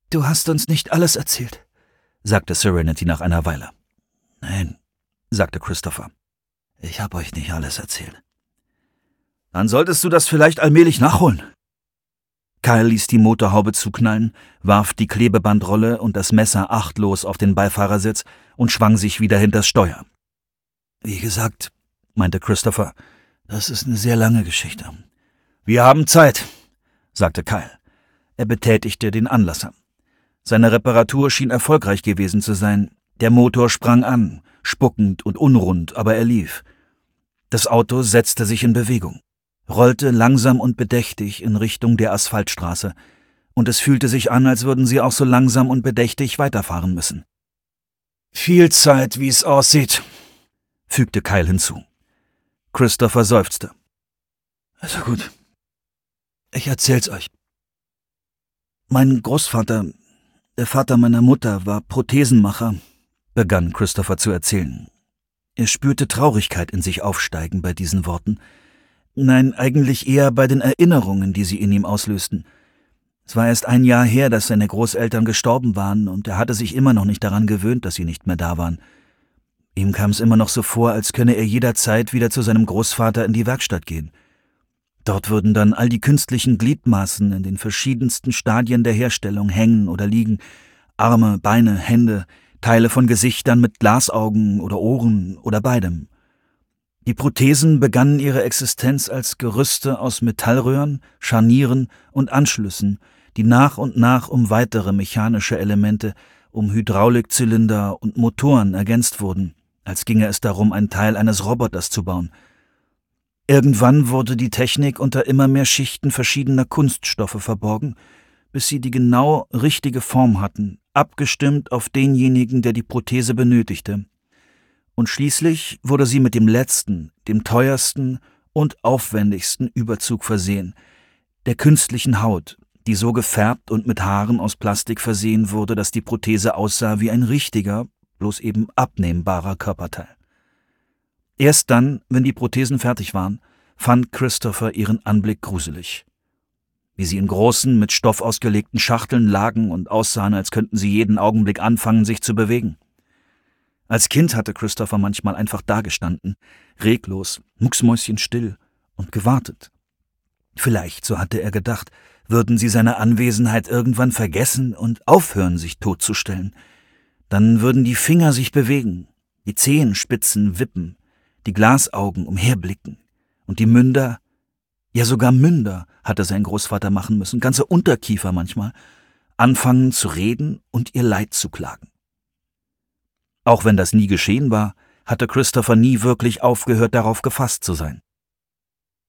»Du hast uns nicht alles erzählt«, sagte Serenity nach einer Weile. »Nein«, sagte Christopher. »Ich habe euch nicht alles erzählt.« »Dann solltest du das vielleicht allmählich nachholen.« Kyle ließ die Motorhaube zuknallen, warf die Klebebandrolle und das Messer achtlos auf den Beifahrersitz und schwang sich wieder hinters Steuer. »Wie gesagt«, meinte Christopher, »das ist eine sehr lange Geschichte.« »Wir haben Zeit«, sagte Kyle. Er betätigte den Anlasser. Seine Reparatur schien erfolgreich gewesen zu sein. Der Motor sprang an, spuckend und unrund, aber er lief. Das Auto setzte sich in Bewegung, rollte langsam und bedächtig in Richtung der Asphaltstraße, und es fühlte sich an, als würden sie auch so langsam und bedächtig weiterfahren müssen. »Viel Zeit, wie es aussieht«, fügte Kyle hinzu. Christopher seufzte. »Also gut, ich erzähl's euch. Mein Großvater, der Vater meiner Mutter, war Prothesenmacher«, begann Christopher zu erzählen. Er spürte Traurigkeit in sich aufsteigen bei diesen Worten. Nein, eigentlich eher bei den Erinnerungen, die sie in ihm auslösten. Es war erst ein Jahr her, dass seine Großeltern gestorben waren, und er hatte sich immer noch nicht daran gewöhnt, dass sie nicht mehr da waren. Ihm kam es immer noch so vor, als könne er jederzeit wieder zu seinem Großvater in die Werkstatt gehen. Dort würden dann all die künstlichen Gliedmaßen in den verschiedensten Stadien der Herstellung hängen oder liegen, Arme, Beine, Hände, Teile von Gesichtern mit Glasaugen oder Ohren oder beidem. Die Prothesen begannen ihre Existenz als Gerüste aus Metallröhren, Scharnieren und Anschlüssen, die nach und nach um weitere mechanische Elemente, um Hydraulikzylinder und Motoren ergänzt wurden, als ginge es darum, einen Teil eines Roboters zu bauen. Irgendwann wurde die Technik unter immer mehr Schichten verschiedener Kunststoffe verborgen, bis sie die genau richtige Form hatten, abgestimmt auf denjenigen, der die Prothese benötigte. Und schließlich wurde sie mit dem letzten, dem teuersten und aufwendigsten Überzug versehen, der künstlichen Haut, die so gefärbt und mit Haaren aus Plastik versehen wurde, dass die Prothese aussah wie ein richtiger, bloß eben abnehmbarer Körperteil. Erst dann, wenn die Prothesen fertig waren, fand Christopher ihren Anblick gruselig. Wie sie in großen, mit Stoff ausgelegten Schachteln lagen und aussahen, als könnten sie jeden Augenblick anfangen, sich zu bewegen. Als Kind hatte Christopher manchmal einfach dagestanden, reglos, mucksmäuschenstill und gewartet. Vielleicht, so hatte er gedacht, würden sie seine Anwesenheit irgendwann vergessen und aufhören, sich totzustellen. Dann würden die Finger sich bewegen, die Zehenspitzen wippen, die Glasaugen umherblicken und die Münder, ja sogar Münder hatte sein Großvater machen müssen, ganze Unterkiefer manchmal, anfangen zu reden und ihr Leid zu klagen. Auch wenn das nie geschehen war, hatte Christopher nie wirklich aufgehört, darauf gefasst zu sein.